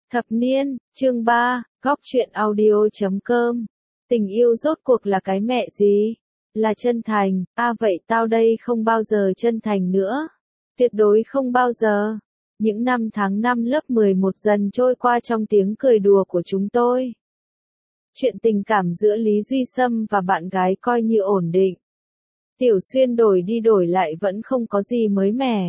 Thập niên, chương 3, góc truyện audio.com. Tình yêu rốt cuộc là cái mẹ gì? Là chân thành, vậy tao đây không bao giờ chân thành nữa. Tuyệt đối không bao giờ. Những năm tháng năm lớp 11 dần trôi qua trong tiếng cười đùa của chúng tôi. Chuyện tình cảm giữa Lý Duy Sâm và bạn gái coi như ổn định. Tiểu Xuyên đổi đi đổi lại vẫn không có gì mới mẻ.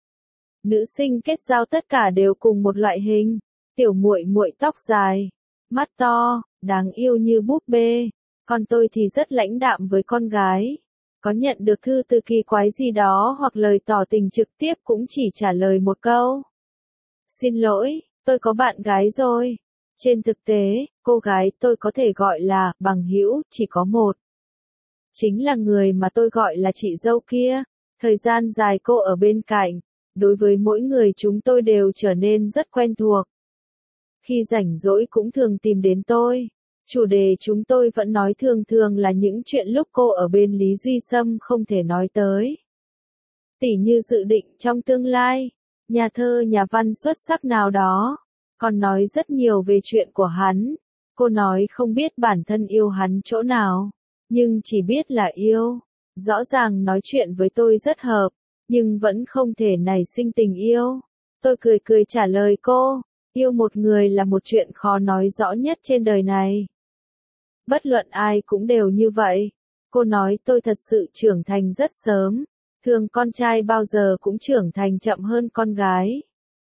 Nữ sinh kết giao tất cả đều cùng một loại hình. Tiểu muội muội tóc dài, mắt to, đáng yêu như búp bê. Còn tôi thì rất lãnh đạm với con gái. Có nhận được thư từ kỳ quái gì đó hoặc lời tỏ tình trực tiếp cũng chỉ trả lời một câu. Xin lỗi, tôi có bạn gái rồi. Trên thực tế, cô gái tôi có thể gọi là bằng hữu chỉ có một. Chính là người mà tôi gọi là chị dâu kia. Thời gian dài cô ở bên cạnh, đối với mỗi người chúng tôi đều trở nên rất quen thuộc. Khi rảnh rỗi cũng thường tìm đến tôi. Chủ đề chúng tôi vẫn nói thường là những chuyện lúc cô ở bên Lý Duy Sâm không thể nói tới. Tỉ như dự định trong tương lai, nhà thơ nhà văn xuất sắc nào đó, còn nói rất nhiều về chuyện của hắn. Cô nói không biết bản thân yêu hắn chỗ nào, nhưng chỉ biết là yêu. Rõ ràng nói chuyện với tôi rất hợp, nhưng vẫn không thể nảy sinh tình yêu. Tôi cười trả lời cô. Yêu một người là một chuyện khó nói rõ nhất trên đời này. Bất luận ai cũng đều như vậy. Cô nói tôi thật sự trưởng thành rất sớm. Thường con trai bao giờ cũng trưởng thành chậm hơn con gái.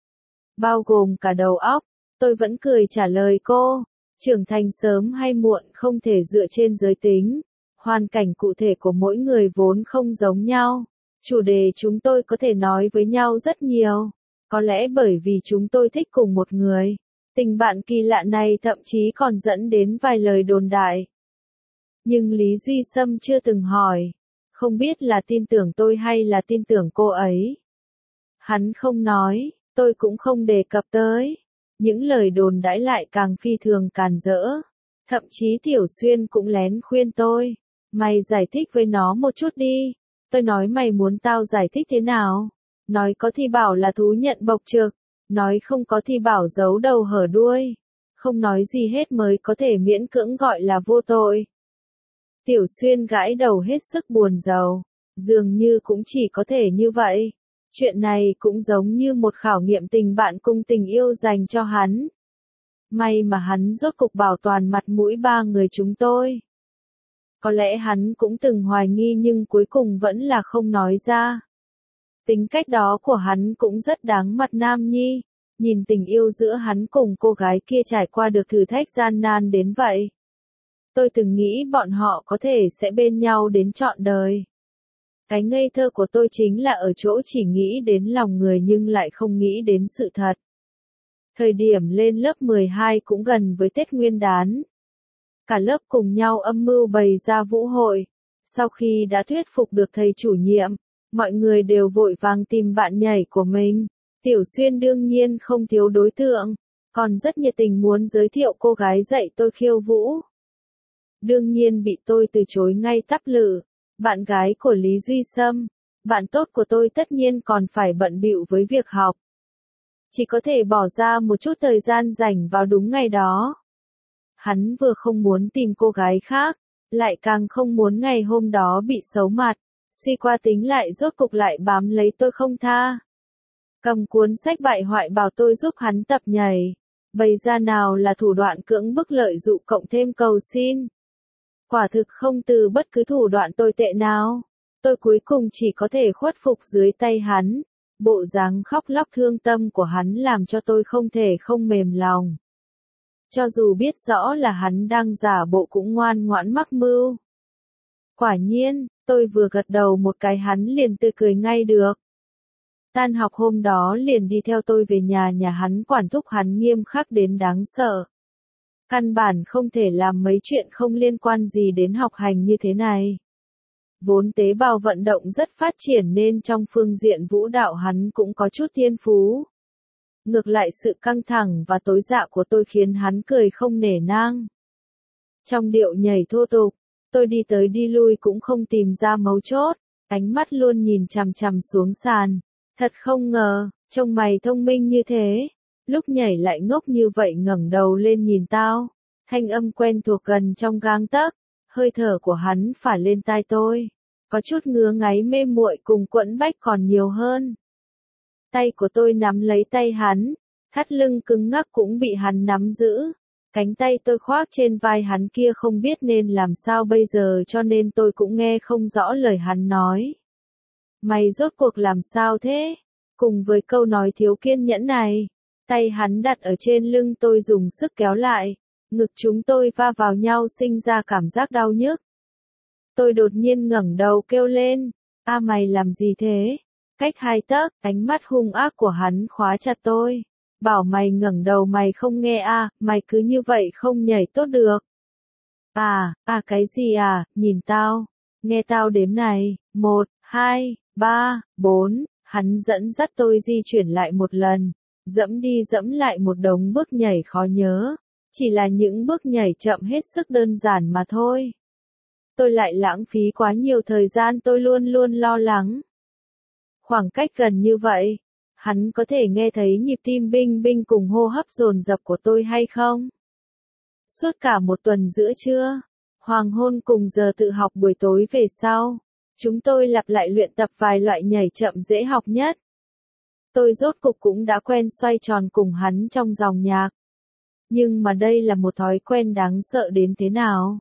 Bao gồm cả đầu óc. Tôi vẫn cười trả lời cô. Trưởng thành sớm hay muộn không thể dựa trên giới tính. Hoàn cảnh cụ thể của mỗi người vốn không giống nhau. Chủ đề chúng tôi có thể nói với nhau rất nhiều. Có lẽ bởi vì chúng tôi thích cùng một người. Tình bạn kỳ lạ này thậm chí còn dẫn đến vài lời đồn đại. Nhưng Lý Duy Sâm chưa từng hỏi. Không biết là tin tưởng tôi hay là tin tưởng cô ấy. Hắn không nói, tôi cũng không đề cập tới. Những lời đồn đãi lại càng phi thường càn rỡ. Thậm chí Tiểu Xuyên cũng lén khuyên tôi. Mày giải thích với nó một chút đi. Tôi nói mày muốn tao giải thích thế nào? Nói có thì bảo là thú nhận bộc trực, nói không có thì bảo giấu đầu hở đuôi, không nói gì hết mới có thể miễn cưỡng gọi là vô tội. Tiểu Xuyên gãi đầu hết sức buồn rầu, dường như cũng chỉ có thể như vậy. Chuyện này cũng giống như một khảo nghiệm tình bạn cùng tình yêu dành cho hắn. May mà hắn rốt cục bảo toàn mặt mũi ba người chúng tôi. Có lẽ hắn cũng từng hoài nghi nhưng cuối cùng vẫn là không nói ra. Tính cách đó của hắn cũng rất đáng mặt nam nhi, nhìn tình yêu giữa hắn cùng cô gái kia trải qua được thử thách gian nan đến vậy. Tôi từng nghĩ bọn họ có thể sẽ bên nhau đến trọn đời. Cái ngây thơ của tôi chính là ở chỗ chỉ nghĩ đến lòng người nhưng lại không nghĩ đến sự thật. Thời điểm lên lớp 12 cũng gần với Tết Nguyên đán. Cả lớp cùng nhau âm mưu bày ra vũ hội. Sau khi đã thuyết phục được thầy chủ nhiệm, mọi người đều vội vàng tìm bạn nhảy của mình. Tiểu Xuyên đương nhiên không thiếu đối tượng, còn rất nhiệt tình muốn giới thiệu cô gái dạy tôi khiêu vũ. Đương nhiên bị tôi từ chối ngay tắp lự. Bạn gái của Lý Duy Sâm, bạn tốt của tôi tất nhiên còn phải bận bịu với việc học. Chỉ có thể bỏ ra một chút thời gian rảnh vào đúng ngày đó. Hắn vừa không muốn tìm cô gái khác, lại càng không muốn ngày hôm đó bị xấu mặt. Suy qua tính lại rốt cục lại bám lấy tôi không tha. Cầm cuốn sách bại hoại bảo tôi giúp hắn tập nhảy. Bày ra nào là thủ đoạn cưỡng bức lợi dụ cộng thêm cầu xin. Quả thực không từ bất cứ thủ đoạn tồi tệ nào. Tôi cuối cùng chỉ có thể khuất phục dưới tay hắn. Bộ dáng khóc lóc thương tâm của hắn làm cho tôi không thể không mềm lòng. Cho dù biết rõ là hắn đang giả bộ cũng ngoan ngoãn mắc mưu. Quả nhiên, tôi vừa gật đầu một cái hắn liền tươi cười ngay được. Tan học hôm đó liền đi theo tôi về nhà hắn quản thúc hắn nghiêm khắc đến đáng sợ. Căn bản không thể làm mấy chuyện không liên quan gì đến học hành như thế này. Vốn tế bào vận động rất phát triển nên trong phương diện vũ đạo hắn cũng có chút thiên phú. Ngược lại sự căng thẳng và tối dạ của tôi khiến hắn cười không nể nang. Trong điệu nhảy thô tục, tôi đi tới đi lui cũng không tìm ra mấu chốt, ánh mắt luôn nhìn chằm chằm xuống sàn. Thật không ngờ, trông mày thông minh như thế. lúc nhảy lại ngốc như vậy ngẩng đầu lên nhìn tao. Thanh âm quen thuộc gần trong gang tấc, hơi thở của hắn phả lên tai tôi. Có chút ngứa ngáy mê muội cùng quẫn bách còn nhiều hơn. Tay của tôi nắm lấy tay hắn, thắt lưng cứng ngắc cũng bị hắn nắm giữ. Cánh tay tôi khoác trên vai hắn kia không biết nên làm sao bây giờ cho nên tôi cũng nghe không rõ lời hắn nói. Mày rốt cuộc làm sao thế? Cùng với câu nói thiếu kiên nhẫn này, tay hắn đặt ở trên lưng tôi dùng sức kéo lại, ngực chúng tôi va vào nhau sinh ra cảm giác đau nhức. Tôi đột nhiên ngẩng đầu kêu lên, a mày làm gì thế? Cách 2 tấc, ánh mắt hung ác của hắn khóa chặt tôi. Bảo mày ngẩng đầu mày không nghe à, mày cứ như vậy không nhảy tốt được. Cái gì à, nhìn tao, nghe tao đếm này, 1, 2, 3, 4, hắn dẫn dắt tôi di chuyển lại một lần, dẫm đi dẫm lại một đống bước nhảy khó nhớ, chỉ là những bước nhảy chậm hết sức đơn giản mà thôi. Tôi lại lãng phí quá nhiều thời gian tôi luôn luôn lo lắng. Khoảng cách gần như vậy, hắn có thể nghe thấy nhịp tim binh binh cùng hô hấp dồn dập của tôi hay không? Suốt cả một tuần giữa trưa, hoàng hôn cùng giờ tự học buổi tối về sau, chúng tôi lặp lại luyện tập vài loại nhảy chậm dễ học nhất. Tôi rốt cục cũng đã quen xoay tròn cùng hắn trong dòng nhạc. Nhưng mà đây là một thói quen đáng sợ đến thế nào?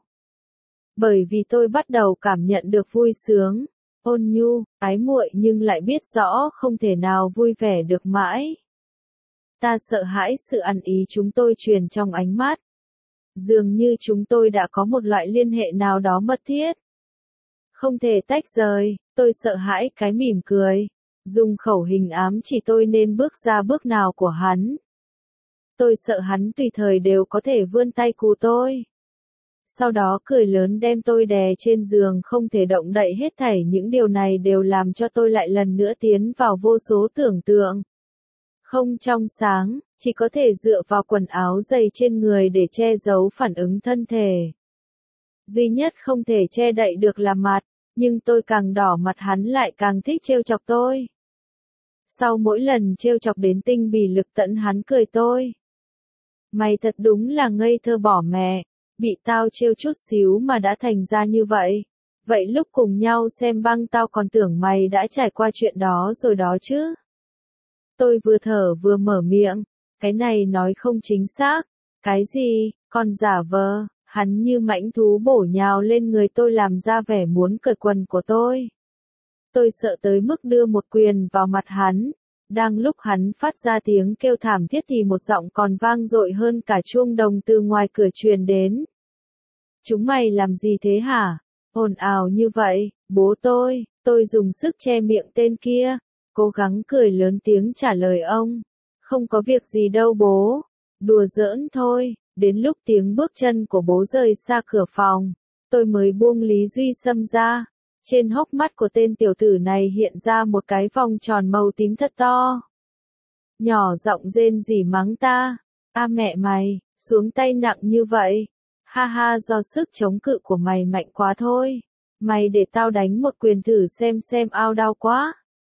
Bởi vì tôi bắt đầu cảm nhận được vui sướng, ôn nhu, ái muội nhưng lại biết rõ không thể nào vui vẻ được mãi. Ta sợ hãi sự ăn ý chúng tôi truyền trong ánh mắt. Dường như chúng tôi đã có một loại liên hệ nào đó mật thiết. Không thể tách rời, tôi sợ hãi cái mỉm cười, dùng khẩu hình ám chỉ tôi nên bước ra bước nào của hắn. Tôi sợ hắn tùy thời đều có thể vươn tay cù tôi. Sau đó cười lớn đem tôi đè trên giường không thể động đậy hết thảy những điều này đều làm cho tôi lại lần nữa tiến vào vô số tưởng tượng. Không trong sáng, chỉ có thể dựa vào quần áo dày trên người để che giấu phản ứng thân thể. Duy nhất không thể che đậy được là mặt, nhưng tôi càng đỏ mặt hắn lại càng thích trêu chọc tôi. Sau mỗi lần trêu chọc đến tinh bì lực tận hắn cười tôi. Mày thật đúng là ngây thơ bỏ mẹ, bị tao trêu chút xíu mà đã thành ra như vậy. Vậy lúc cùng nhau xem băng tao còn tưởng mày đã trải qua chuyện đó rồi đó chứ. Tôi vừa thở vừa mở miệng, cái này nói không chính xác. Cái gì, còn giả vờ, hắn như mãnh thú bổ nhào lên người tôi làm ra vẻ muốn cởi quần của tôi. Tôi sợ tới mức đưa một quyền vào mặt hắn. Đang lúc hắn phát ra tiếng kêu thảm thiết thì một giọng còn vang dội hơn cả chuông đồng từ ngoài cửa truyền đến. Chúng mày làm gì thế hả? Ồn ào như vậy, bố tôi dùng sức che miệng tên kia, cố gắng cười lớn tiếng trả lời ông. Không có việc gì đâu bố, đùa giỡn thôi, đến lúc tiếng bước chân của bố rời xa cửa phòng, tôi mới buông Lý Duy Sâm ra. Trên hốc mắt của tên tiểu tử này hiện ra một cái vòng tròn màu tím thật to. Nhỏ giọng rên rỉ mắng ta. A mẹ mày, xuống tay nặng như vậy. Ha ha do sức chống cự của mày mạnh quá thôi. Mày để tao đánh một quyền thử xem ao đau quá.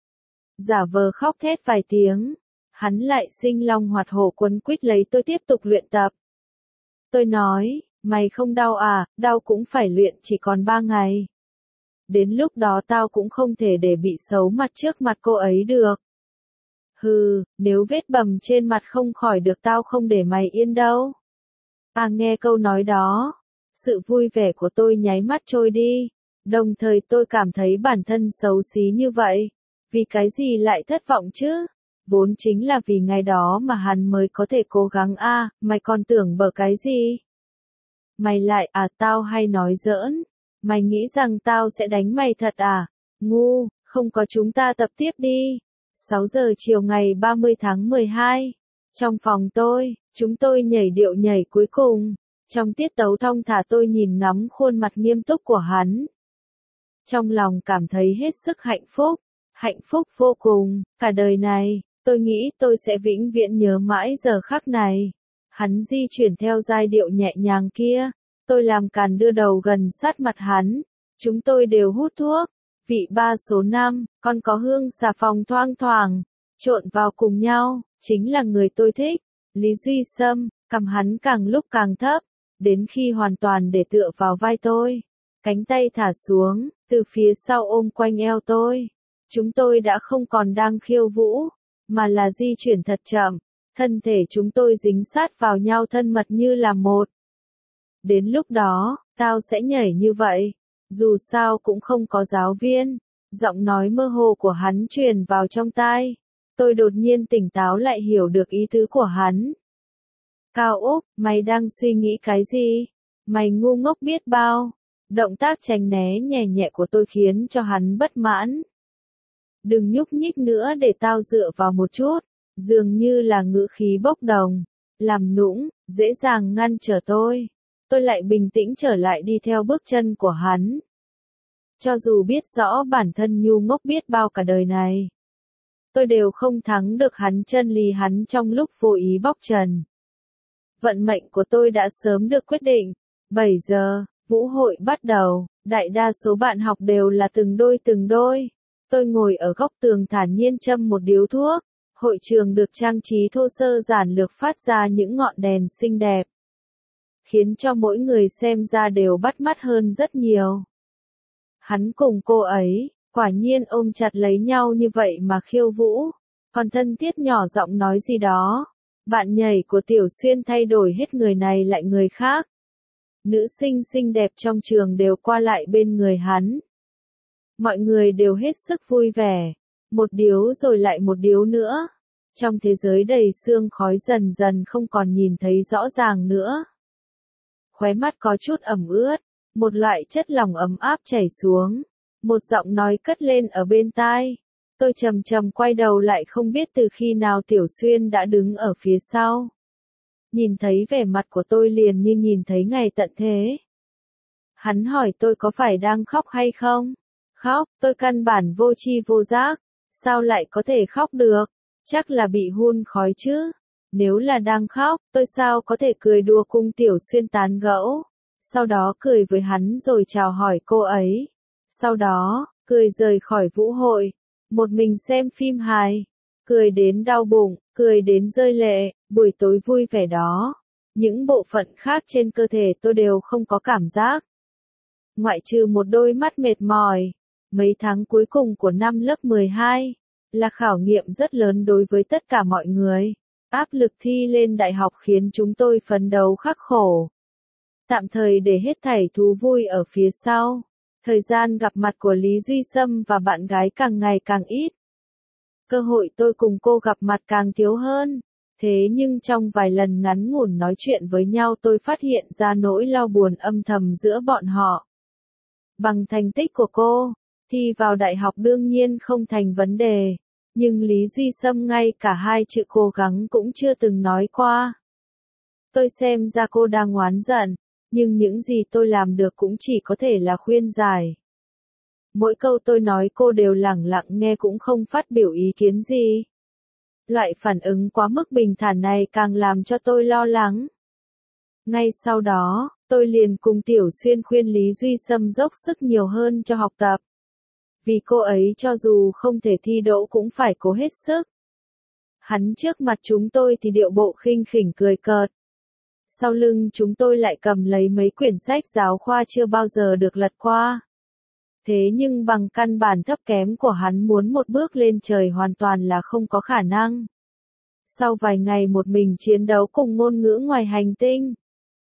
Giả vờ khóc thét vài tiếng. Hắn lại sinh long hoạt hổ quấn quýt lấy tôi tiếp tục luyện tập. Tôi nói, mày không đau à, đau cũng phải luyện chỉ còn 3 ngày. Đến lúc đó tao cũng không thể để bị xấu mặt trước mặt cô ấy được. Hừ, nếu vết bầm trên mặt không khỏi được tao không để mày yên đâu. Nghe câu nói đó, sự vui vẻ của tôi nháy mắt trôi đi, đồng thời tôi cảm thấy bản thân xấu xí như vậy. Vì cái gì lại thất vọng chứ? Vốn chính là vì ngày đó mà hắn mới có thể cố gắng mày còn tưởng bở cái gì? Mày lại tao hay nói giỡn. Mày nghĩ rằng tao sẽ đánh mày thật à? Ngu, không có chúng ta tập tiếp đi. 6 giờ chiều ngày 30 tháng 12. Trong phòng tôi, chúng tôi nhảy điệu nhảy cuối cùng. Trong tiết tấu thong thả tôi nhìn ngắm khuôn mặt nghiêm túc của hắn. Trong lòng cảm thấy hết sức hạnh phúc vô cùng, cả đời này, tôi nghĩ tôi sẽ vĩnh viễn nhớ mãi giờ khắc này. Hắn di chuyển theo giai điệu nhẹ nhàng kia. Tôi làm càn đưa đầu gần sát mặt hắn. Chúng tôi đều hút thuốc. Vị 3 số 5, còn có hương xà phòng thoang thoảng, trộn vào cùng nhau, chính là người tôi thích. Lý Duy Sâm, cằm hắn càng lúc càng thấp, đến khi hoàn toàn để tựa vào vai tôi. Cánh tay thả xuống, từ phía sau ôm quanh eo tôi. Chúng tôi đã không còn đang khiêu vũ, mà là di chuyển thật chậm. Thân thể chúng tôi dính sát vào nhau thân mật như là một. Đến lúc đó, tao sẽ nhảy như vậy. Dù sao cũng không có giáo viên. Giọng nói mơ hồ của hắn truyền vào trong tai. Tôi đột nhiên tỉnh táo lại hiểu được ý tứ của hắn. Cao Úc, mày đang suy nghĩ cái gì? Mày ngu ngốc biết bao. Động tác tránh né nhẹ nhẹ của tôi khiến cho hắn bất mãn. Đừng nhúc nhích nữa để tao dựa vào một chút. Dường như là ngữ khí bốc đồng. Làm nũng, dễ dàng ngăn trở tôi. Tôi lại bình tĩnh trở lại đi theo bước chân của hắn. Cho dù biết rõ bản thân ngu ngốc biết bao cả đời này, tôi đều không thắng được hắn chân lý hắn trong lúc vô ý bóc trần. Vận mệnh của tôi đã sớm được quyết định. 7 giờ, vũ hội bắt đầu, đại đa số bạn học đều là từng đôi từng đôi. Tôi ngồi ở góc tường thản nhiên châm một điếu thuốc. Hội trường được trang trí thô sơ giản lược phát ra những ngọn đèn xinh đẹp, khiến cho mỗi người xem ra đều bắt mắt hơn rất nhiều. Hắn cùng cô ấy, quả nhiên ôm chặt lấy nhau như vậy mà khiêu vũ, còn thân thiết nhỏ giọng nói gì đó. Bạn nhảy của Tiểu Xuyên thay đổi hết người này lại người khác. Nữ sinh xinh đẹp trong trường đều qua lại bên người hắn. Mọi người đều hết sức vui vẻ. Một điếu rồi lại một điếu nữa. Trong thế giới đầy sương khói dần dần không còn nhìn thấy rõ ràng nữa. Khóe mắt có chút ẩm ướt. Một loại chất lỏng ấm áp chảy xuống. Một giọng nói cất lên ở bên tai. Tôi chậm chậm quay đầu lại không biết từ khi nào Tiểu Xuyên đã đứng ở phía sau. Nhìn thấy vẻ mặt của tôi liền như nhìn thấy ngày tận thế. Hắn hỏi tôi có phải đang khóc hay không? Khóc, tôi căn bản vô tri vô giác. Sao lại có thể khóc được? Chắc là bị hun khói chứ. Nếu là đang khóc, tôi sao có thể cười đùa cùng Tiểu Xuyên tán gẫu. Sau đó cười với hắn rồi chào hỏi cô ấy. Sau đó, cười rời khỏi vũ hội. Một mình xem phim hài. Cười đến đau bụng, cười đến rơi lệ, buổi tối vui vẻ đó. Những bộ phận khác trên cơ thể tôi đều không có cảm giác. Ngoại trừ một đôi mắt mệt mỏi. Mấy tháng cuối cùng của năm lớp 12 là khảo nghiệm rất lớn đối với tất cả mọi người. Áp lực thi lên đại học khiến chúng tôi phấn đấu khắc khổ. Tạm thời để hết thảy thú vui ở phía sau. Thời gian gặp mặt của Lý Duy Sâm và bạn gái càng ngày càng ít. Cơ hội tôi cùng cô gặp mặt càng thiếu hơn. Thế nhưng trong vài lần ngắn ngủn nói chuyện với nhau tôi phát hiện ra nỗi lo buồn âm thầm giữa bọn họ. Bằng thành tích của cô, thi vào đại học đương nhiên không thành vấn đề. Nhưng Lý Duy Sâm ngay cả hai chữ cố gắng cũng chưa từng nói qua. Tôi xem ra cô đang oán giận, nhưng những gì tôi làm được cũng chỉ có thể là khuyên giải. Mỗi câu tôi nói cô đều lẳng lặng nghe cũng không phát biểu ý kiến gì. Loại phản ứng quá mức bình thản này càng làm cho tôi lo lắng. Ngay sau đó, tôi liền cùng Tiểu Xuyên khuyên Lý Duy Sâm dốc sức nhiều hơn cho học tập. Vì cô ấy cho dù không thể thi đỗ cũng phải cố hết sức. Hắn trước mặt chúng tôi thì điệu bộ khinh khỉnh cười cợt. Sau lưng chúng tôi lại cầm lấy mấy quyển sách giáo khoa chưa bao giờ được lật qua. Thế nhưng bằng căn bản thấp kém của hắn muốn một bước lên trời hoàn toàn là không có khả năng. Sau vài ngày một mình chiến đấu cùng ngôn ngữ ngoài hành tinh,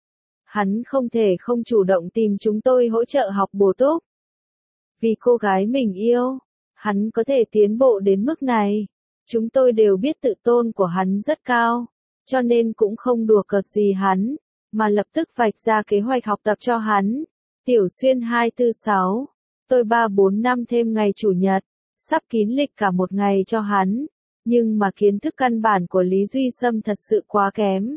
hắn không thể không chủ động tìm chúng tôi hỗ trợ học bổ túc. Vì cô gái mình yêu, hắn có thể tiến bộ đến mức này. Chúng tôi đều biết tự tôn của hắn rất cao, cho nên cũng không đùa cợt gì hắn, mà lập tức vạch ra kế hoạch học tập cho hắn. Tiểu Xuyên 246, tôi 3-4 năm thêm ngày chủ nhật, sắp kín lịch cả một ngày cho hắn, nhưng mà kiến thức căn bản của Lý Duy Sâm thật sự quá kém.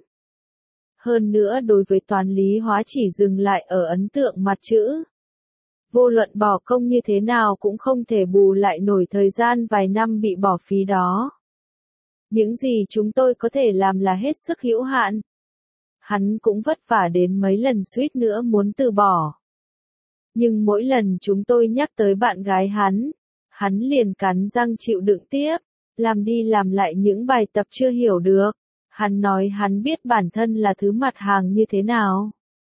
Hơn nữa đối với toán lý hóa chỉ dừng lại ở ấn tượng mặt chữ. Vô luận bỏ công như thế nào cũng không thể bù lại nổi thời gian vài năm bị bỏ phí đó. Những gì chúng tôi có thể làm là hết sức hữu hạn. Hắn cũng vất vả đến mấy lần suýt nữa muốn từ bỏ. Nhưng mỗi lần chúng tôi nhắc tới bạn gái hắn liền cắn răng chịu đựng tiếp. làm đi làm lại những bài tập chưa hiểu được. Hắn nói hắn biết bản thân là thứ mặt hàng như thế nào.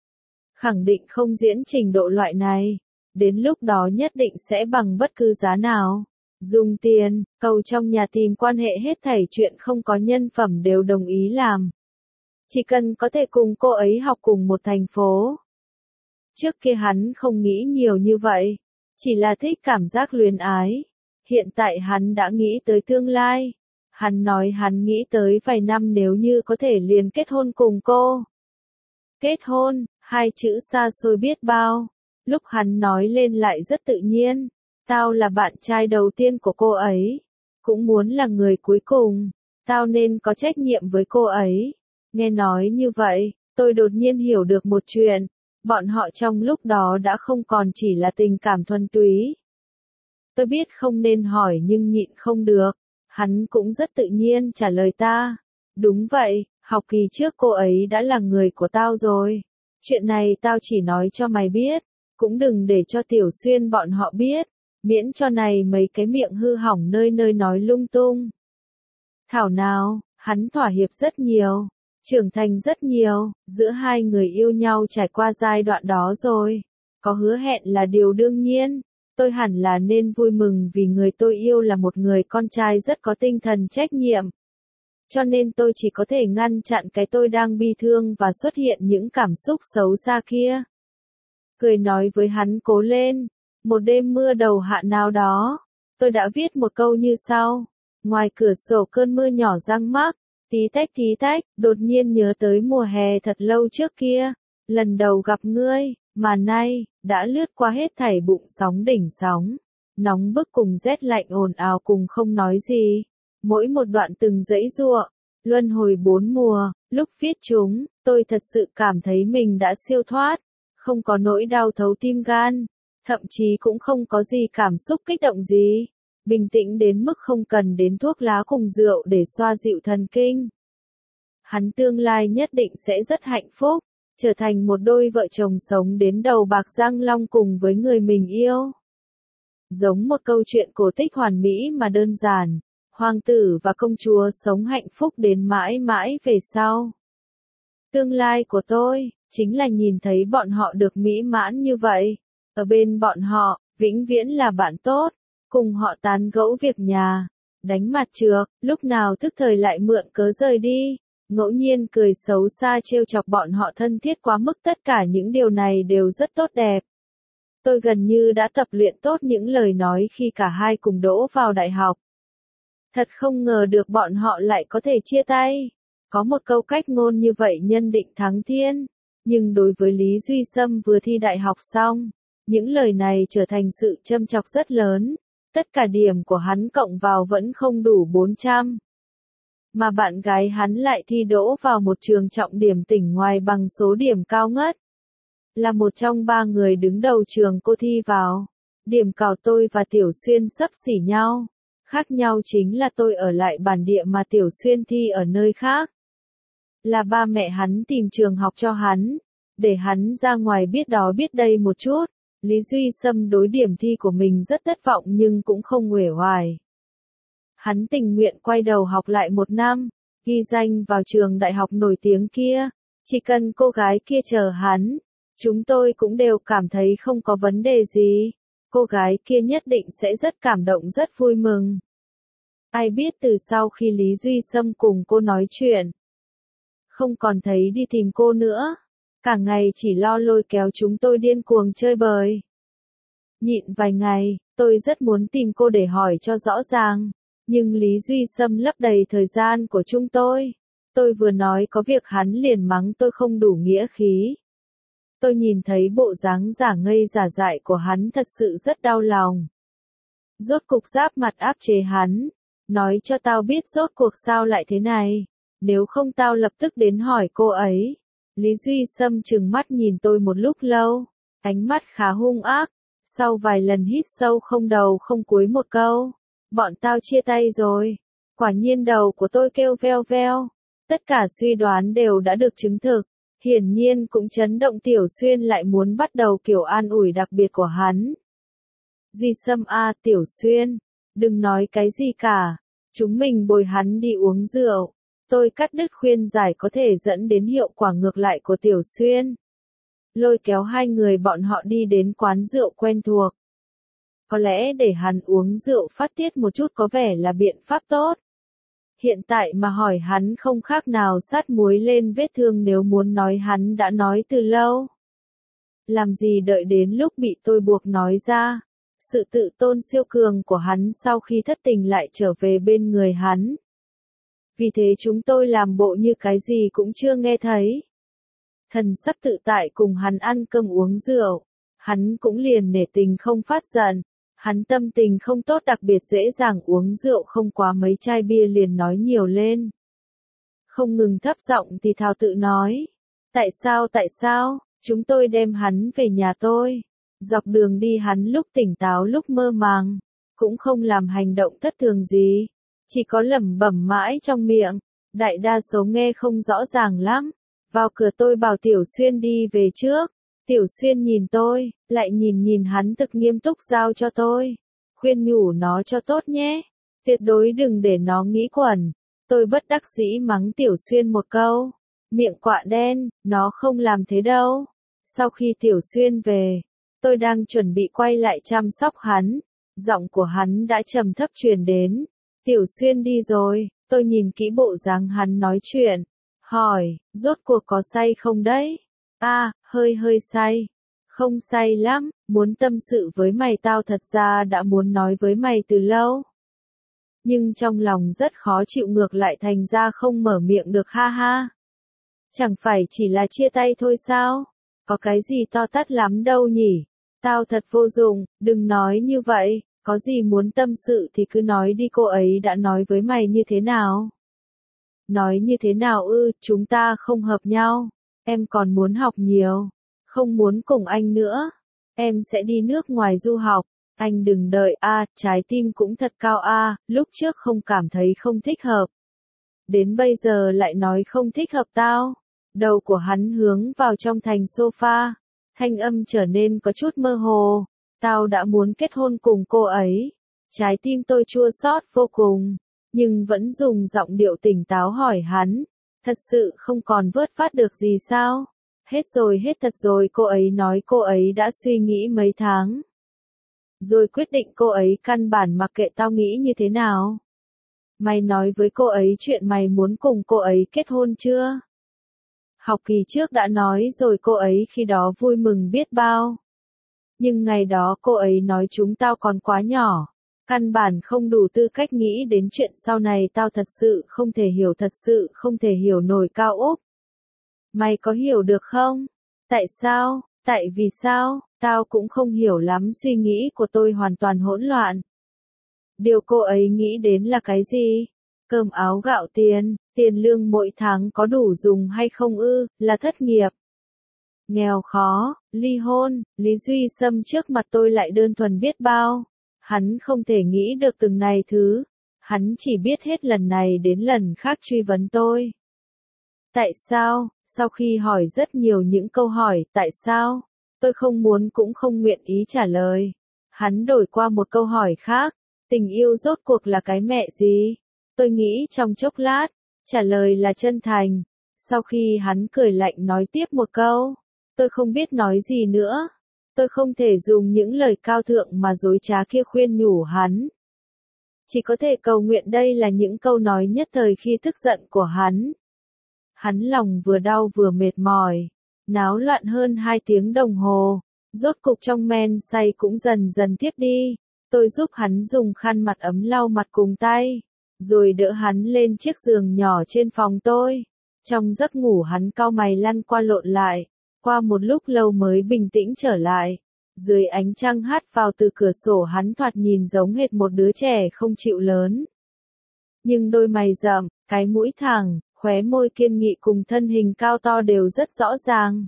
Khẳng định không diễn trình độ loại này. Đến lúc đó nhất định sẽ bằng bất cứ giá nào. Dùng tiền, cầu trong nhà tìm quan hệ hết thảy chuyện không có nhân phẩm đều đồng ý làm. Chỉ cần có thể cùng cô ấy học cùng một thành phố. Trước kia hắn không nghĩ nhiều như vậy. Chỉ là thích cảm giác luyến ái. Hiện tại hắn đã nghĩ tới tương lai. Hắn nói hắn nghĩ tới vài năm nếu như có thể liền kết hôn cùng cô. Kết hôn, hai chữ xa xôi biết bao. Lúc hắn nói lên lại rất tự nhiên. Tao là bạn trai đầu tiên của cô ấy. Cũng muốn là người cuối cùng. Tao nên có trách nhiệm với cô ấy. Nghe nói như vậy, tôi đột nhiên hiểu được một chuyện. Bọn họ trong lúc đó đã không còn chỉ là tình cảm thuần túy. Tôi biết không nên hỏi nhưng nhịn không được. Hắn cũng rất tự nhiên trả lời ta. Đúng vậy, học kỳ trước cô ấy đã là người của tao rồi. Chuyện này tao chỉ nói cho mày biết. Cũng đừng để cho Tiểu Xuyên bọn họ biết. Miễn cho này mấy cái miệng hư hỏng nơi nơi nói lung tung. Thảo nào, hắn thỏa hiệp rất nhiều. Trưởng thành rất nhiều, giữa hai người yêu nhau trải qua giai đoạn đó rồi. Có hứa hẹn là điều đương nhiên. Tôi hẳn là nên vui mừng vì người tôi yêu là một người con trai rất có tinh thần trách nhiệm. Cho nên tôi chỉ có thể ngăn chặn cái tôi đang bi thương và xuất hiện những cảm xúc xấu xa kia. Cười nói với hắn cố lên. Một đêm mưa đầu hạ nào đó, tôi đã viết một câu như sau. Ngoài cửa sổ cơn mưa nhỏ giăng mắc, tí tách, đột nhiên nhớ tới mùa hè thật lâu trước kia. Lần đầu gặp ngươi, mà nay, đã lướt qua hết thảy bụng sóng đỉnh sóng. Nóng bức cùng rét lạnh ồn ào cùng không nói gì. Mỗi một đoạn từng dãy giụa, luân hồi 4 mùa, lúc viết chúng, tôi thật sự cảm thấy mình đã siêu thoát. Không có nỗi đau thấu tim gan. Thậm chí cũng không có gì cảm xúc kích động gì. Bình tĩnh đến mức không cần đến thuốc lá cùng rượu để xoa dịu thần kinh. Hắn tương lai nhất định sẽ rất hạnh phúc, trở thành một đôi vợ chồng sống đến đầu bạc răng long cùng với người mình yêu. Giống một câu chuyện cổ tích hoàn mỹ mà đơn giản, hoàng tử và công chúa sống hạnh phúc đến mãi mãi về sau. Tương lai của tôi, chính là nhìn thấy bọn họ được mỹ mãn như vậy. Ở bên bọn họ, vĩnh viễn là bạn tốt, cùng họ tán gẫu việc nhà, đánh mặt trược, lúc nào thức thời lại mượn cớ rời đi, ngẫu nhiên cười xấu xa trêu chọc bọn họ thân thiết quá mức, tất cả những điều này đều rất tốt đẹp. Tôi gần như đã tập luyện tốt những lời nói khi cả hai cùng đỗ vào đại học. Thật không ngờ được bọn họ lại có thể chia tay. Có một câu cách ngôn như vậy nhân định thắng thiên, nhưng đối với Lý Duy Sâm vừa thi đại học xong, những lời này trở thành sự châm chọc rất lớn. Tất cả điểm của hắn cộng vào vẫn không đủ 400. Mà bạn gái hắn lại thi đỗ vào một trường trọng điểm tỉnh ngoài bằng số điểm cao ngất. Là một trong 3 người đứng đầu trường cô thi vào. Điểm cao tôi và Tiểu Xuyên xấp xỉ nhau. Khác nhau chính là tôi ở lại bản địa mà Tiểu Xuyên thi ở nơi khác. Là ba mẹ hắn tìm trường học cho hắn, để hắn ra ngoài biết đó biết đây một chút. Lý Duy Sâm đối điểm thi của mình rất thất vọng nhưng cũng không uể oải. Hắn tình nguyện quay đầu học lại 1 năm, ghi danh vào trường đại học nổi tiếng kia. Chỉ cần cô gái kia chờ hắn, chúng tôi cũng đều cảm thấy không có vấn đề gì. Cô gái kia nhất định sẽ rất cảm động rất vui mừng. Ai biết từ sau khi Lý Duy Sâm cùng cô nói chuyện, không còn thấy đi tìm cô nữa. Cả ngày chỉ lo lôi kéo chúng tôi điên cuồng chơi bời. Nhịn vài ngày, tôi rất muốn tìm cô để hỏi cho rõ ràng. Nhưng Lý Duy Sâm lấp đầy thời gian của chúng tôi. Tôi vừa nói có việc hắn liền mắng tôi không đủ nghĩa khí. Tôi nhìn thấy bộ dáng giả ngây giả dại của hắn thật sự rất đau lòng. Rốt cục giáp mặt áp chế hắn. Nói cho tao biết rốt cuộc sao lại thế này. Nếu không tao lập tức đến hỏi cô ấy. Lý Duy Sâm trừng mắt nhìn tôi một lúc lâu. Ánh mắt khá hung ác. Sau vài lần hít sâu không đầu không cuối một câu. Bọn tao chia tay rồi. Quả nhiên đầu của tôi kêu veo veo. Tất cả suy đoán đều đã được chứng thực. Hiển nhiên cũng chấn động Tiểu Xuyên lại muốn bắt đầu kiểu an ủi đặc biệt của hắn. Duy Sâm à Tiểu Xuyên, đừng nói cái gì cả. Chúng mình bồi hắn đi uống rượu. Tôi cắt đứt khuyên giải có thể dẫn đến hiệu quả ngược lại của Tiểu Xuyên. Lôi kéo hai người bọn họ đi đến quán rượu quen thuộc. Có lẽ để hắn uống rượu phát tiết một chút có vẻ là biện pháp tốt. Hiện tại mà hỏi hắn không khác nào sát muối lên vết thương, nếu muốn nói hắn đã nói từ lâu. Làm gì đợi đến lúc bị tôi buộc nói ra. Sự tự tôn siêu cường của hắn sau khi thất tình lại trở về bên người hắn. Vì thế chúng tôi làm bộ như cái gì cũng chưa nghe thấy. Thần sắc tự tại cùng hắn ăn cơm uống rượu. Hắn cũng liền nể tình không phát giận. Hắn tâm tình không tốt, đặc biệt dễ dàng uống rượu, không quá mấy chai bia liền nói nhiều lên. Không ngừng thấp giọng thì thào tự nói. Tại sao, chúng tôi đem hắn về nhà tôi. Dọc đường đi hắn lúc tỉnh táo lúc mơ màng. Cũng không làm hành động thất thường gì. Chỉ có lẩm bẩm mãi trong miệng. Đại đa số nghe không rõ ràng lắm. Vào cửa tôi bảo Tiểu Xuyên đi về trước. Tiểu Xuyên nhìn tôi, lại nhìn hắn thực nghiêm túc giao cho tôi. Khuyên nhủ nó cho tốt nhé. Tuyệt đối đừng để nó nghĩ quẩn. Tôi bất đắc dĩ mắng Tiểu Xuyên một câu. Miệng quạ đen, nó không làm thế đâu. Sau khi Tiểu Xuyên về, tôi đang chuẩn bị quay lại chăm sóc hắn. Giọng của hắn đã trầm thấp truyền đến. Tiểu Xuyên đi rồi, tôi nhìn kỹ bộ dáng hắn nói chuyện. Hỏi, rốt cuộc có say không đấy? Hơi say. Không say lắm, muốn tâm sự với mày, tao thật ra đã muốn nói với mày từ lâu. Nhưng trong lòng rất khó chịu, ngược lại thành ra không mở miệng được, ha ha. Chẳng phải chỉ là chia tay thôi sao? Có cái gì to tát lắm đâu nhỉ? Tao thật vô dụng, đừng nói như vậy, có gì muốn tâm sự thì cứ nói đi, cô ấy đã nói với mày như thế nào? Nói như thế nào ư? Chúng ta không hợp nhau. Em còn muốn học nhiều. Không muốn cùng anh nữa. Em sẽ đi nước ngoài du học. Anh đừng đợi trái tim cũng thật cao lúc trước không cảm thấy không thích hợp. Đến bây giờ lại nói không thích hợp tao. Đầu của hắn hướng vào trong thành sofa. Thanh âm trở nên có chút mơ hồ. Tao đã muốn kết hôn cùng cô ấy. Trái tim tôi chua xót vô cùng. Nhưng vẫn dùng giọng điệu tỉnh táo hỏi hắn. Thật sự không còn vớt vát được gì sao? Hết thật rồi, cô ấy nói cô ấy đã suy nghĩ mấy tháng. Rồi quyết định cô ấy căn bản mặc kệ tao nghĩ như thế nào. Mày nói với cô ấy chuyện mày muốn cùng cô ấy kết hôn chưa? Học kỳ trước đã nói rồi, cô ấy khi đó vui mừng biết bao. Nhưng ngày đó cô ấy nói chúng tao còn quá nhỏ. Căn bản không đủ tư cách nghĩ đến chuyện sau này, tao thật sự không thể hiểu nổi Cao Úc. Mày có hiểu được không? Tại sao? Tại vì sao? Tao cũng không hiểu lắm, suy nghĩ của tôi hoàn toàn hỗn loạn. Điều cô ấy nghĩ đến là cái gì? Cơm áo gạo tiền, tiền lương mỗi tháng có đủ dùng hay không ư, là thất nghiệp. Nghèo khó, ly hôn, Lý Duy Sâm trước mặt tôi lại đơn thuần biết bao. Hắn không thể nghĩ được từng này thứ. Hắn chỉ biết hết lần này đến lần khác truy vấn tôi. Tại sao? Sau khi hỏi rất nhiều những câu hỏi tại sao, tôi không muốn cũng không nguyện ý trả lời. Hắn đổi qua một câu hỏi khác. Tình yêu rốt cuộc là cái mẹ gì? Tôi nghĩ trong chốc lát. Trả lời là chân thành. Sau khi hắn cười lạnh nói tiếp một câu. Tôi không biết nói gì nữa. Tôi không thể dùng những lời cao thượng mà dối trá kia khuyên nhủ hắn. Chỉ có thể cầu nguyện đây là những câu nói nhất thời khi tức giận của hắn. Hắn lòng vừa đau vừa mệt mỏi. Náo loạn hơn 2 tiếng đồng hồ. Rốt cục trong men say cũng dần dần tiếp đi. Tôi giúp hắn dùng khăn mặt ấm lau mặt cùng tay. Rồi đỡ hắn lên chiếc giường nhỏ trên phòng tôi. Trong giấc ngủ hắn cau mày lăn qua lộn lại. Qua một lúc lâu mới bình tĩnh trở lại. Dưới ánh trăng hắt vào từ cửa sổ, hắn thoạt nhìn giống hệt một đứa trẻ không chịu lớn. Nhưng đôi mày rậm, cái mũi thẳng, khóe môi kiên nghị cùng thân hình cao to đều rất rõ ràng.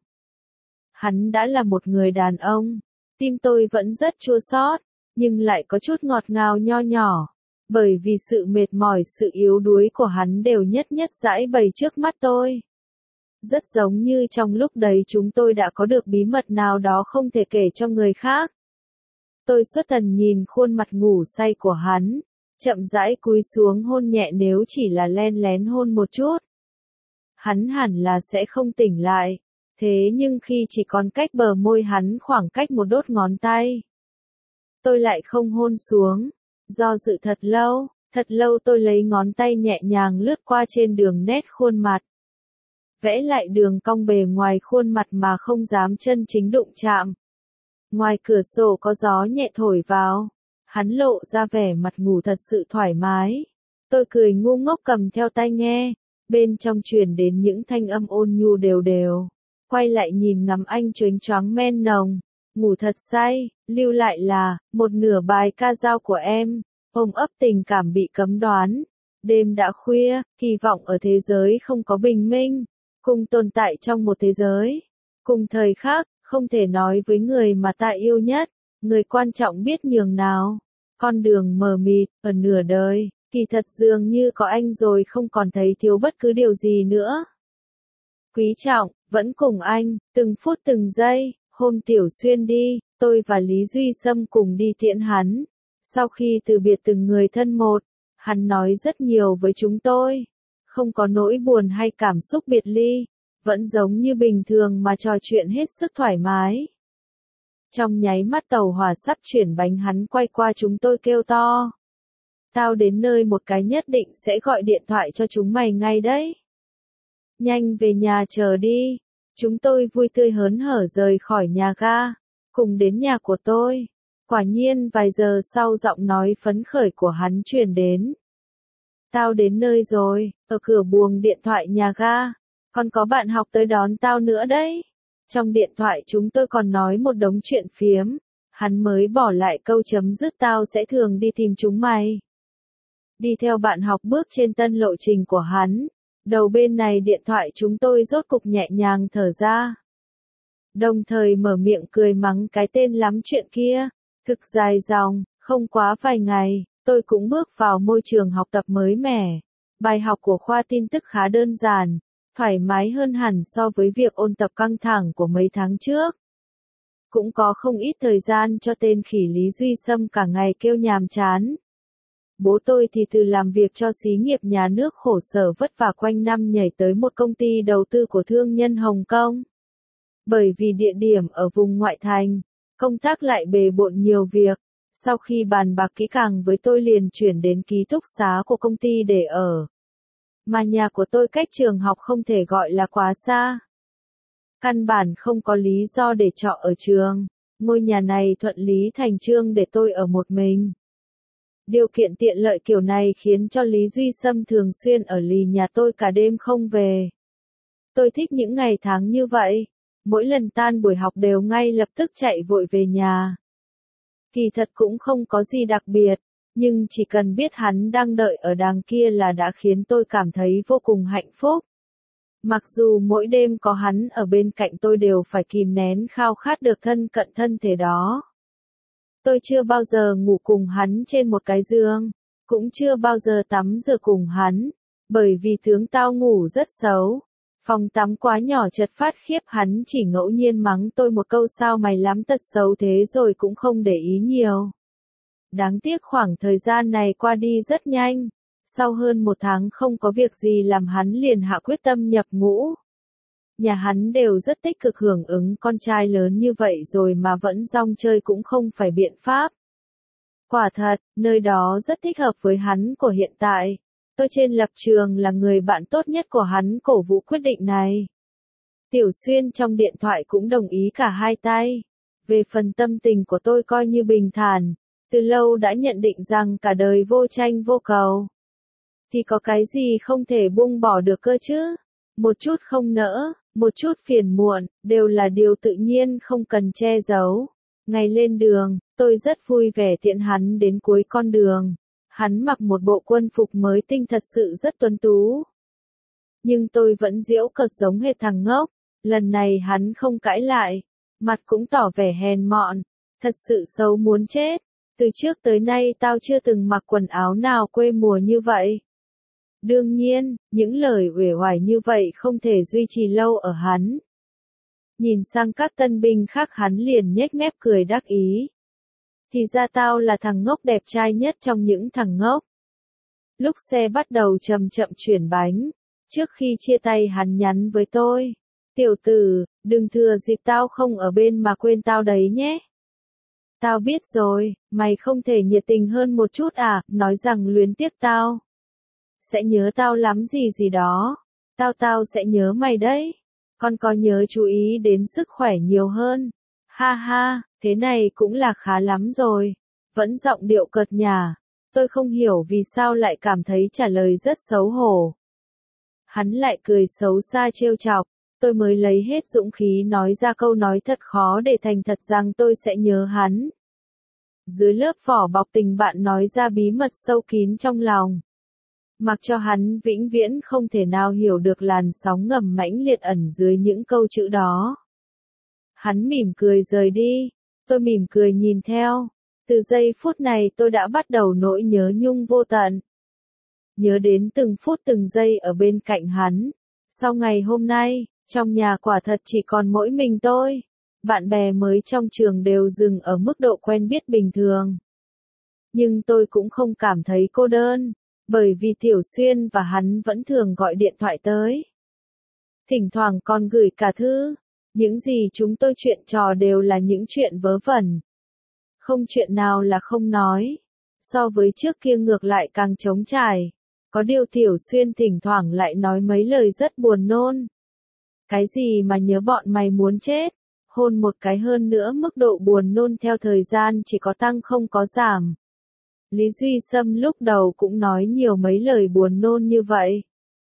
Hắn đã là một người đàn ông. Tim tôi vẫn rất chua xót, nhưng lại có chút ngọt ngào nho nhỏ. Bởi vì sự mệt mỏi, sự yếu đuối của hắn đều nhất giải bày trước mắt tôi. Rất giống như trong lúc đấy chúng tôi đã có được bí mật nào đó không thể kể cho người khác. Tôi xuất thần nhìn khuôn mặt ngủ say của hắn. chậm rãi cúi xuống hôn nhẹ, nếu chỉ là len lén hôn một chút. Hắn hẳn là sẽ không tỉnh lại, thế nhưng khi chỉ còn cách bờ môi hắn khoảng cách một đốt ngón tay, tôi lại không hôn xuống. Do dự thật lâu tôi lấy ngón tay nhẹ nhàng lướt qua trên đường nét khuôn mặt. Vẽ lại đường cong bề ngoài khuôn mặt mà không dám chân chính đụng chạm. Ngoài cửa sổ có gió nhẹ thổi vào, hắn lộ ra vẻ mặt ngủ thật sự thoải mái. Tôi cười ngu ngốc cầm theo tai nghe, bên trong truyền đến những thanh âm ôn nhu đều đều. Quay lại nhìn ngắm anh chớnh choáng men nồng, ngủ thật say, lưu lại là một nửa bài ca dao của em, ôm ấp tình cảm bị cấm đoán. Đêm đã khuya, hy vọng ở thế giới không có bình minh, cùng tồn tại trong một thế giới, cùng thời khắc, không thể nói với người mà ta yêu nhất, người quan trọng biết nhường nào. Con đường mờ mịt, ở nửa đời, kỳ thật dường như có anh rồi không còn thấy thiếu bất cứ điều gì nữa. Quý trọng, vẫn cùng anh, từng phút từng giây. Hôm Tiểu Xuyên đi, tôi và Lý Duy Sâm cùng đi tiễn hắn. Sau khi từ biệt từng người thân một, hắn nói rất nhiều với chúng tôi. Không có nỗi buồn hay cảm xúc biệt ly, vẫn giống như bình thường mà trò chuyện hết sức thoải mái. Trong nháy mắt tàu hỏa sắp chuyển bánh hắn quay qua chúng tôi kêu to. Tao đến nơi một cái nhất định sẽ gọi điện thoại cho chúng mày ngay đấy. Nhanh về nhà chờ đi. Chúng tôi vui tươi hớn hở rời khỏi nhà ga, cùng đến nhà của tôi. Quả nhiên vài giờ sau giọng nói phấn khởi của hắn truyền đến. Tao đến nơi rồi, ở cửa buồng điện thoại nhà ga. Còn có bạn học tới đón tao nữa đấy. Trong điện thoại chúng tôi còn nói một đống chuyện phiếm. Hắn mới bỏ lại câu chấm dứt tao sẽ thường đi tìm chúng mày. Đi theo bạn học bước trên tân lộ trình của hắn. Đầu bên này điện thoại chúng tôi rốt cục nhẹ nhàng thở ra. Đồng thời mở miệng cười mắng cái tên lắm chuyện kia. Thực dài dòng, không quá vài ngày, tôi cũng bước vào môi trường học tập mới mẻ. Bài học của khoa tin tức khá đơn giản, thoải mái hơn hẳn so với việc ôn tập căng thẳng của mấy tháng trước. Cũng có không ít thời gian cho tên khỉ Lý Duy Sâm cả ngày kêu nhàm chán. Bố tôi thì từ làm việc cho xí nghiệp nhà nước khổ sở vất vả quanh năm nhảy tới một công ty đầu tư của thương nhân Hồng Kông. Bởi vì địa điểm ở vùng ngoại thành, công tác lại bề bộn nhiều việc. Sau khi bàn bạc kỹ càng với tôi liền chuyển đến ký túc xá của công ty để ở. Mà nhà của tôi cách trường học không thể gọi là quá xa. Căn bản không có lý do để trọ ở trường. Ngôi nhà này thuận lý thành chương để tôi ở một mình. Điều kiện tiện lợi kiểu này khiến cho Lý Duy Sâm thường xuyên ở lì nhà tôi cả đêm không về. Tôi thích những ngày tháng như vậy. Mỗi lần tan buổi học đều ngay lập tức chạy vội về nhà. Kỳ thật cũng không có gì đặc biệt, nhưng chỉ cần biết hắn đang đợi ở đằng kia là đã khiến tôi cảm thấy vô cùng hạnh phúc. Mặc dù mỗi đêm có hắn ở bên cạnh tôi đều phải kìm nén khao khát được thân cận thân thể đó. Tôi chưa bao giờ ngủ cùng hắn trên một cái giường, cũng chưa bao giờ tắm rửa cùng hắn, bởi vì tướng tao ngủ rất xấu. Phòng tắm quá nhỏ chật phát khiếp, hắn chỉ ngẫu nhiên mắng tôi một câu sao mày lắm tật xấu thế rồi cũng không để ý nhiều. Đáng tiếc khoảng thời gian này qua đi rất nhanh. Sau hơn một tháng không có việc gì làm hắn liền hạ quyết tâm nhập ngũ. Nhà hắn đều rất tích cực hưởng ứng con trai lớn như vậy rồi mà vẫn rong chơi cũng không phải biện pháp. Quả thật, nơi đó rất thích hợp với hắn của hiện tại. Tôi trên lập trường là người bạn tốt nhất của hắn cổ vũ quyết định này. Tiểu Xuyên trong điện thoại cũng đồng ý cả hai tay. Về phần tâm tình của tôi coi như bình thản, từ lâu đã nhận định rằng cả đời vô tranh vô cầu. Thì có cái gì không thể buông bỏ được cơ chứ? Một chút không nỡ, một chút phiền muộn, đều là điều tự nhiên không cần che giấu. Ngày lên đường, tôi rất vui vẻ tiễn hắn đến cuối con đường. Hắn mặc một bộ quân phục mới tinh thật sự rất tuấn tú. Nhưng tôi vẫn giễu cợt giống hệt thằng ngốc. Lần này hắn không cãi lại, mặt cũng tỏ vẻ hèn mọn. Thật sự xấu muốn chết. Từ trước tới nay tao chưa từng mặc quần áo nào quê mùa như vậy. Đương nhiên, những lời uể oải như vậy không thể duy trì lâu ở hắn. Nhìn sang các tân binh khác hắn liền nhếch mép cười đắc ý. Thì ra tao là thằng ngốc đẹp trai nhất trong những thằng ngốc. Lúc xe bắt đầu chậm chậm chuyển bánh, trước khi chia tay hắn nhắn với tôi. Tiểu tử, đừng thừa dịp tao không ở bên mà quên tao đấy nhé. Tao biết rồi, mày không thể nhiệt tình hơn một chút à, nói rằng luyến tiếc tao. Sẽ nhớ tao lắm gì gì đó. Tao sẽ nhớ mày đấy. Con có nhớ chú ý đến sức khỏe nhiều hơn. Ha ha, thế này cũng là khá lắm rồi. Vẫn giọng điệu cợt nhả. Tôi không hiểu vì sao lại cảm thấy trả lời rất xấu hổ. Hắn lại cười xấu xa trêu chọc. Tôi mới lấy hết dũng khí nói ra câu nói thật khó để thành thật rằng tôi sẽ nhớ hắn. Dưới lớp vỏ bọc tình bạn nói ra bí mật sâu kín trong lòng. Mặc cho hắn vĩnh viễn không thể nào hiểu được làn sóng ngầm mãnh liệt ẩn dưới những câu chữ đó. Hắn mỉm cười rời đi. Tôi mỉm cười nhìn theo. Từ giây phút này tôi đã bắt đầu nỗi nhớ nhung vô tận. Nhớ đến từng phút từng giây ở bên cạnh hắn. Sau ngày hôm nay, trong nhà quả thật chỉ còn mỗi mình tôi. Bạn bè mới trong trường đều dừng ở mức độ quen biết bình thường. Nhưng tôi cũng không cảm thấy cô đơn, bởi vì Tiểu Xuyên và hắn vẫn thường gọi điện thoại tới. Thỉnh thoảng còn gửi cả thư. Những gì chúng tôi chuyện trò đều là những chuyện vớ vẩn. Không chuyện nào là không nói. So với trước kia ngược lại càng trống trải. Có điều Tiểu Xuyên thỉnh thoảng lại nói mấy lời rất buồn nôn. Cái gì mà nhớ bọn mày muốn chết. Hôn một cái hơn nữa mức độ buồn nôn theo thời gian chỉ có tăng không có giảm. Lý Duy Sâm lúc đầu cũng nói nhiều mấy lời buồn nôn như vậy.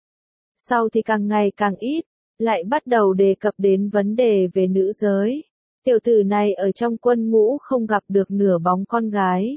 Sau thì càng ngày càng ít, lại bắt đầu đề cập đến vấn đề về nữ giới. Tiểu tử này ở trong quân ngũ không gặp được nửa bóng con gái.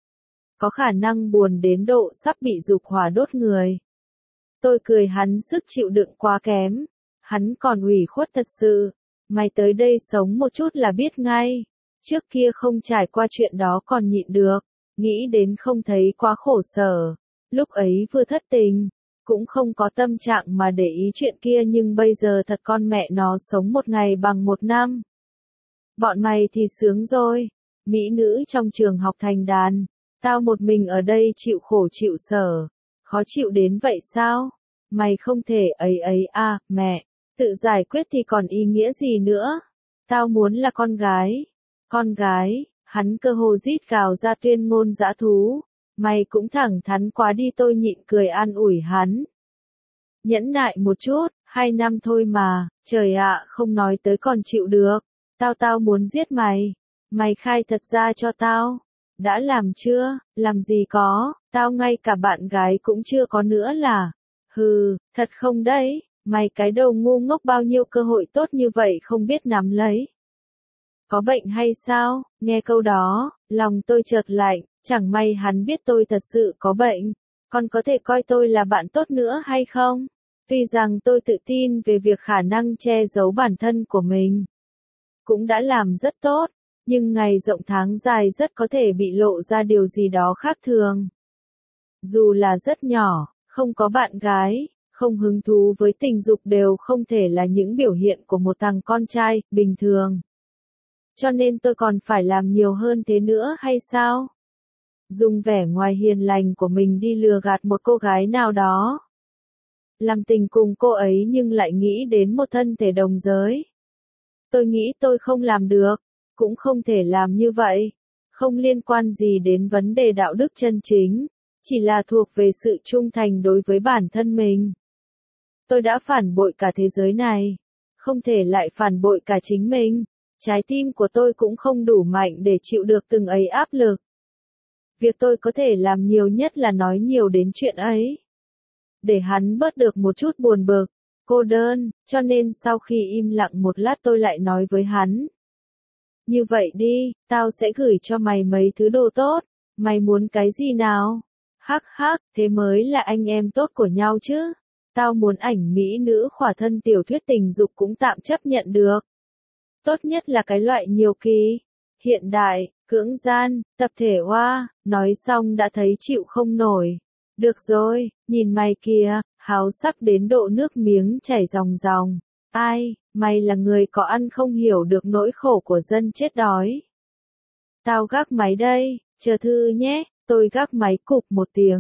Có khả năng buồn đến độ sắp bị dục hỏa đốt người. Tôi cười hắn sức chịu đựng quá kém. Hắn còn ủy khuất thật sự. Mày tới đây sống một chút là biết ngay. Trước kia không trải qua chuyện đó còn nhịn được. Nghĩ đến không thấy quá khổ sở. Lúc ấy vừa thất tình. Cũng không có tâm trạng mà để ý chuyện kia nhưng bây giờ thật con mẹ nó sống một ngày bằng một năm. Bọn mày thì sướng rồi. Mỹ nữ trong trường học thành đàn. Tao một mình ở đây chịu khổ chịu sở. Khó chịu đến vậy sao? Mày không thể ấy à, mẹ. Tự giải quyết thì còn ý nghĩa gì nữa? Tao muốn là con gái. Con gái, hắn cơ hồ rít gào ra tuyên ngôn dã thú. Mày cũng thẳng thắn quá đi tôi nhịn cười an ủi hắn. Nhẫn nại một chút, 2 năm thôi mà, trời ạ không nói tới còn chịu được. Tao muốn giết mày. Mày khai thật ra cho tao. Đã làm chưa, làm gì có, tao ngay cả bạn gái cũng chưa có nữa là. Hừ, thật không đấy. Mày cái đầu ngu ngốc bao nhiêu cơ hội tốt như vậy không biết nắm lấy. Có bệnh hay sao? Nghe câu đó, lòng tôi chợt lạnh, chẳng may hắn biết tôi thật sự có bệnh. Còn có thể coi tôi là bạn tốt nữa hay không? Tuy rằng tôi tự tin về việc khả năng che giấu bản thân của mình. Cũng đã làm rất tốt, nhưng ngày rộng tháng dài rất có thể bị lộ ra điều gì đó khác thường. Dù là rất nhỏ, không có bạn gái. Không hứng thú với tình dục đều không thể là những biểu hiện của một thằng con trai, bình thường. Cho nên tôi còn phải làm nhiều hơn thế nữa hay sao? Dùng vẻ ngoài hiền lành của mình đi lừa gạt một cô gái nào đó. Làm tình cùng cô ấy nhưng lại nghĩ đến một thân thể đồng giới. Tôi nghĩ tôi không làm được, cũng không thể làm như vậy. Không liên quan gì đến vấn đề đạo đức chân chính, chỉ là thuộc về sự trung thành đối với bản thân mình. Tôi đã phản bội cả thế giới này, không thể lại phản bội cả chính mình. Trái tim của tôi cũng không đủ mạnh để chịu được từng ấy áp lực. Việc tôi có thể làm nhiều nhất là nói nhiều đến chuyện ấy. Để hắn bớt được một chút buồn bực, cô đơn, cho nên sau khi im lặng một lát tôi lại nói với hắn. Như vậy đi, tao sẽ gửi cho mày mấy thứ đồ tốt, mày muốn cái gì nào? Hắc hắc, thế mới là anh em tốt của nhau chứ. Tao muốn ảnh mỹ nữ khỏa thân tiểu thuyết tình dục cũng tạm chấp nhận được. Tốt nhất là cái loại nhiều kỳ, hiện đại, cưỡng gian, tập thể hoa, nói xong đã thấy chịu không nổi. Được rồi, nhìn mày kìa, háo sắc đến độ nước miếng chảy ròng ròng. Ai, mày là người có ăn không hiểu được nỗi khổ của dân chết đói. Tao gác máy đây, chờ thư nhé, tôi gác máy cụp một tiếng.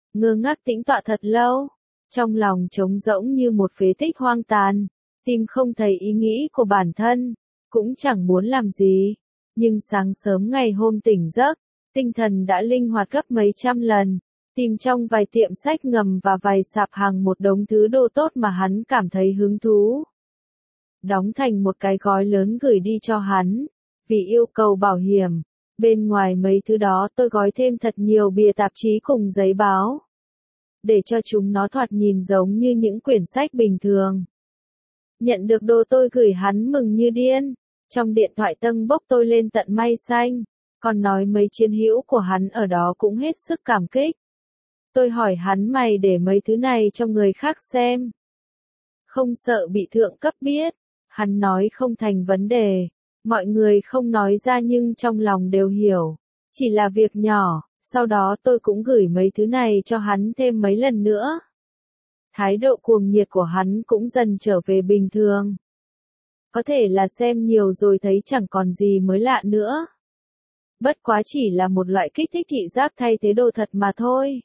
ngơ ngác tĩnh tọa thật lâu, trong lòng trống rỗng như một phế tích hoang tàn, tìm không thấy ý nghĩ của bản thân, cũng chẳng muốn làm gì. Nhưng sáng sớm ngày hôm tỉnh giấc, tinh thần đã linh hoạt gấp mấy trăm lần, tìm trong vài tiệm sách ngầm và vài sạp hàng một đống thứ đồ tốt mà hắn cảm thấy hứng thú. Đóng thành một cái gói lớn gửi đi cho hắn, vì yêu cầu bảo hiểm. Bên ngoài mấy thứ đó tôi gói thêm thật nhiều bìa tạp chí cùng giấy báo, để cho chúng nó thoạt nhìn giống như những quyển sách bình thường. Nhận được đồ tôi gửi hắn mừng như điên, trong điện thoại tâng bốc tôi lên tận mây xanh, còn nói mấy chiến hữu của hắn ở đó cũng hết sức cảm kích. Tôi hỏi hắn mày để mấy thứ này cho người khác xem, không sợ bị thượng cấp biết, hắn nói không thành vấn đề, mọi người không nói ra nhưng trong lòng đều hiểu, chỉ là việc nhỏ. Sau đó tôi cũng gửi mấy thứ này cho hắn thêm mấy lần nữa. Thái độ cuồng nhiệt của hắn cũng dần trở về bình thường. Có thể là xem nhiều rồi thấy chẳng còn gì mới lạ nữa. Bất quá chỉ là một loại kích thích thị giác thay thế đồ thật mà thôi.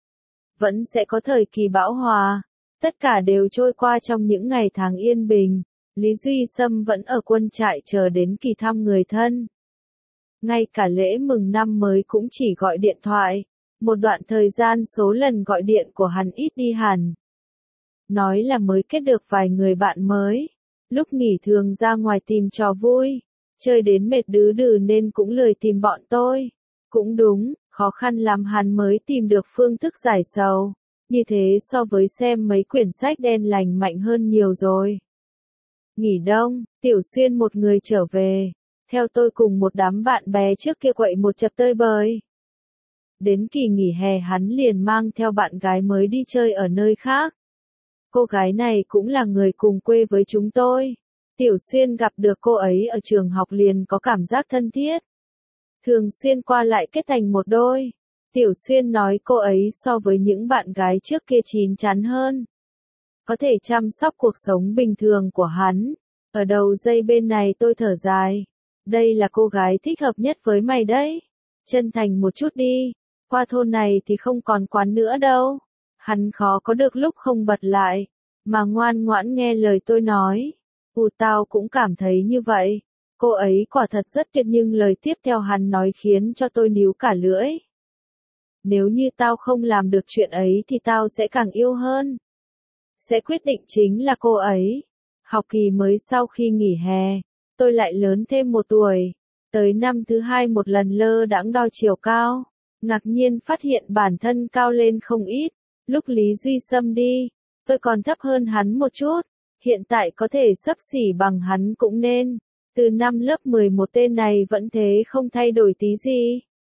Vẫn sẽ có thời kỳ bão hòa, tất cả đều trôi qua trong những ngày tháng yên bình. Lý Duy Sâm vẫn ở quân trại chờ đến kỳ thăm người thân. Ngay cả lễ mừng năm mới cũng chỉ gọi điện thoại, một đoạn thời gian số lần gọi điện của hắn ít đi hẳn. Nói là mới kết được vài người bạn mới, lúc nghỉ thường ra ngoài tìm trò vui, chơi đến mệt đứ đừ nên cũng lười tìm bọn tôi. Cũng đúng, khó khăn lắm hắn mới tìm được phương thức giải sầu, như thế so với xem mấy quyển sách đen lành mạnh hơn nhiều rồi. Nghỉ đông, Tiểu Xuyên một người trở về. Theo tôi cùng một đám bạn bè trước kia quậy một chập tơi bời. Đến kỳ nghỉ hè hắn liền mang theo bạn gái mới đi chơi ở nơi khác. Cô gái này cũng là người cùng quê với chúng tôi. Tiểu Xuyên gặp được cô ấy ở trường học liền có cảm giác thân thiết. Thường xuyên qua lại kết thành một đôi. Tiểu Xuyên nói cô ấy so với những bạn gái trước kia chín chắn hơn. Có thể chăm sóc cuộc sống bình thường của hắn. Ở đầu dây bên này tôi thở dài. Đây là cô gái thích hợp nhất với mày đấy. Chân thành một chút đi. Qua thôn này thì không còn quán nữa đâu. Hắn khó có được lúc không bật lại. Mà ngoan ngoãn nghe lời tôi nói. Tao cũng cảm thấy như vậy. Cô ấy quả thật rất tuyệt nhưng lời tiếp theo hắn nói khiến cho tôi níu cả lưỡi. Nếu như tao không làm được chuyện ấy thì tao sẽ càng yêu hơn. Sẽ quyết định chính là cô ấy. Học kỳ mới sau khi nghỉ hè. Tôi lại lớn thêm một tuổi, tới năm thứ hai một lần lơ đãng đo chiều cao, ngạc nhiên phát hiện bản thân cao lên không ít, lúc Lý Duy Sâm đi, tôi còn thấp hơn hắn một chút, hiện tại có thể xấp xỉ bằng hắn cũng nên, từ năm lớp 11 tên này vẫn thế không thay đổi tí gì.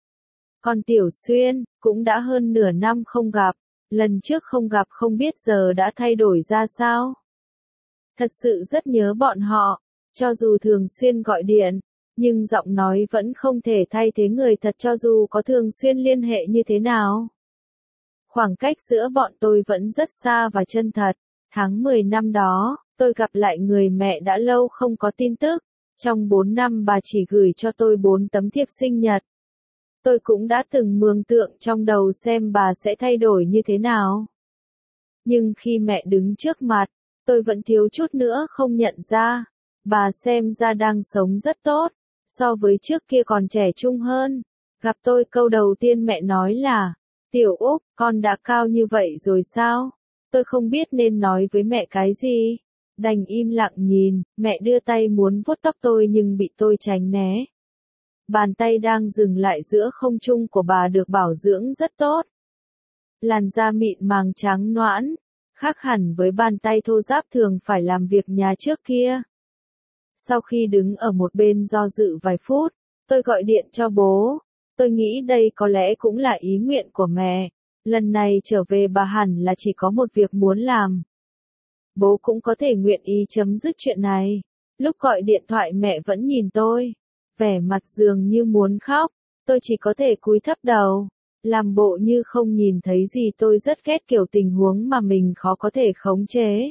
Còn Tiểu Xuyên, cũng đã hơn nửa năm không gặp, lần trước không gặp không biết giờ đã thay đổi ra sao. Thật sự rất nhớ bọn họ. Cho dù thường xuyên gọi điện, nhưng giọng nói vẫn không thể thay thế người thật cho dù có thường xuyên liên hệ như thế nào. Khoảng cách giữa bọn tôi vẫn rất xa và chân thật. Tháng 10 năm đó, tôi gặp lại người mẹ đã lâu không có tin tức. Trong 4 năm bà chỉ gửi cho tôi 4 tấm thiệp sinh nhật. Tôi cũng đã từng mường tượng trong đầu xem bà sẽ thay đổi như thế nào. Nhưng khi mẹ đứng trước mặt, tôi vẫn thiếu chút nữa không nhận ra. Bà xem ra đang sống rất tốt, so với trước kia còn trẻ trung hơn. Gặp tôi câu đầu tiên mẹ nói là, Tiểu Úc, con đã cao như vậy rồi sao? Tôi không biết nên nói với mẹ cái gì. Đành im lặng nhìn, mẹ đưa tay muốn vuốt tóc tôi nhưng bị tôi tránh né. Bàn tay đang dừng lại giữa không trung của bà được bảo dưỡng rất tốt. Làn da mịn màng trắng nõn, khác hẳn với bàn tay thô ráp thường phải làm việc nhà trước kia. Sau khi đứng ở một bên do dự vài phút, tôi gọi điện cho bố. Tôi nghĩ đây có lẽ cũng là ý nguyện của mẹ. Lần này trở về bà hẳn là chỉ có một việc muốn làm. Bố cũng có thể nguyện ý chấm dứt chuyện này. Lúc gọi điện thoại mẹ vẫn nhìn tôi. Vẻ mặt dường như muốn khóc. Tôi chỉ có thể cúi thấp đầu. Làm bộ như không nhìn thấy gì. Tôi rất ghét kiểu tình huống mà mình khó có thể khống chế.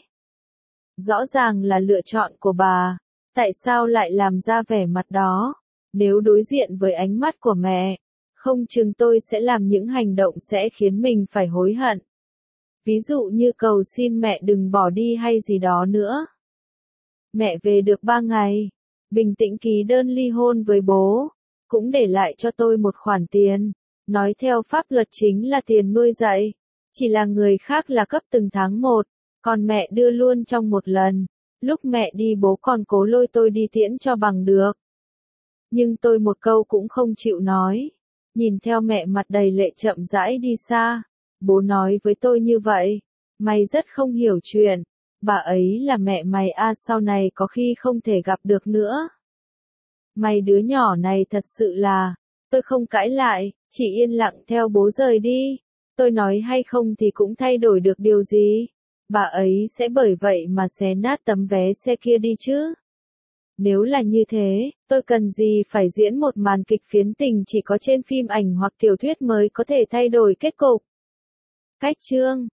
Rõ ràng là lựa chọn của bà. Tại sao lại làm ra vẻ mặt đó? Nếu đối diện với ánh mắt của mẹ, Không chừng tôi sẽ làm những hành động sẽ khiến mình phải hối hận. Ví dụ như cầu xin mẹ đừng bỏ đi hay gì đó nữa. Mẹ về được 3 ngày, bình tĩnh ký đơn ly hôn với bố, cũng để lại cho tôi một khoản tiền, nói theo pháp luật chính là tiền nuôi dạy, chỉ là người khác là cấp từng tháng một, còn mẹ đưa luôn trong một lần. Lúc mẹ đi bố còn cố lôi tôi đi tiễn cho bằng được. Nhưng tôi một câu cũng không chịu nói. Nhìn theo mẹ mặt đầy lệ chậm rãi đi xa, bố nói với tôi như vậy, mày rất không hiểu chuyện, bà ấy là mẹ mày à, sau này có khi không thể gặp được nữa. Mày đứa nhỏ này thật sự là, tôi không cãi lại, chỉ yên lặng theo bố rời đi. Tôi nói hay không thì cũng thay đổi được điều gì. Bà ấy sẽ bởi vậy mà xé nát tấm vé xe kia đi chứ. Nếu là như thế, tôi cần gì phải diễn một màn kịch phiến tình chỉ có trên phim ảnh hoặc tiểu thuyết mới có thể thay đổi kết cục. Cách chương